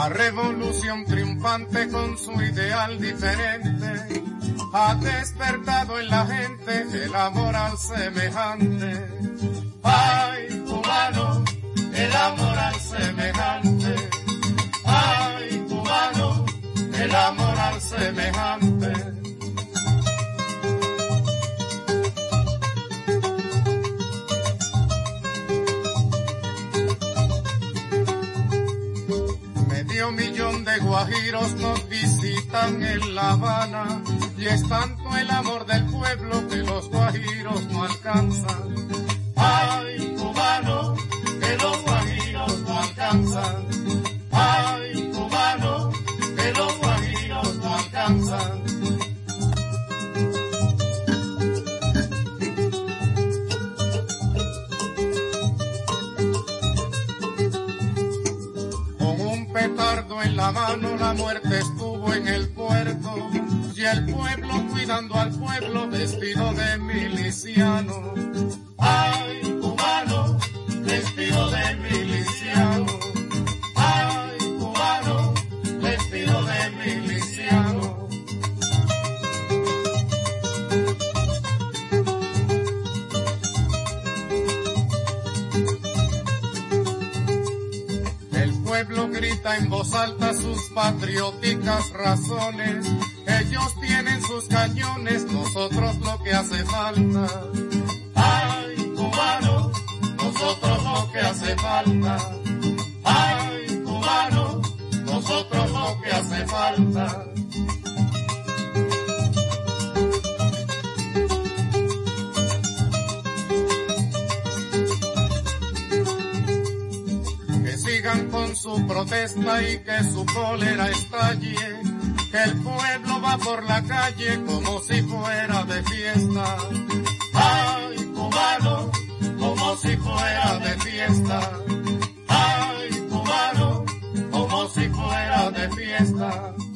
La revolución triunfante con su ideal diferente ha despertado en la gente el amor al semejante. Ay, cubano, el amor al semejante. Ay, cubano, el amor al semejante. Medio millón de guajiros nos visitan en La Habana y es tanto el amor del pueblo que los guajiros no alcanzan. Ay, cubano, que los guajiros no alcanzan. Ay, cubano, que los guajiros no alcanzan. Con un petardo en la mano la muerte estuvo en el puerto y el pueblo cuidando al pueblo vestido de miliciano. Ay, cubano, vestido de miliciano. Ay, cubano, vestido de miliciano. El pueblo grita en voz alta sus patrióticas razones. Ellos tienen sus cañones, nosotros lo que hace falta. Ay, cubano, nosotros lo que hace falta. Ay, cubano, nosotros lo que hace falta. Que sigan con su protesta y que su cólera estalle. Que el pueblo va por la calle como si fuera de fiesta. Ay, cubano, como si fuera de fiesta. Ay, cubano, como si fuera de fiesta.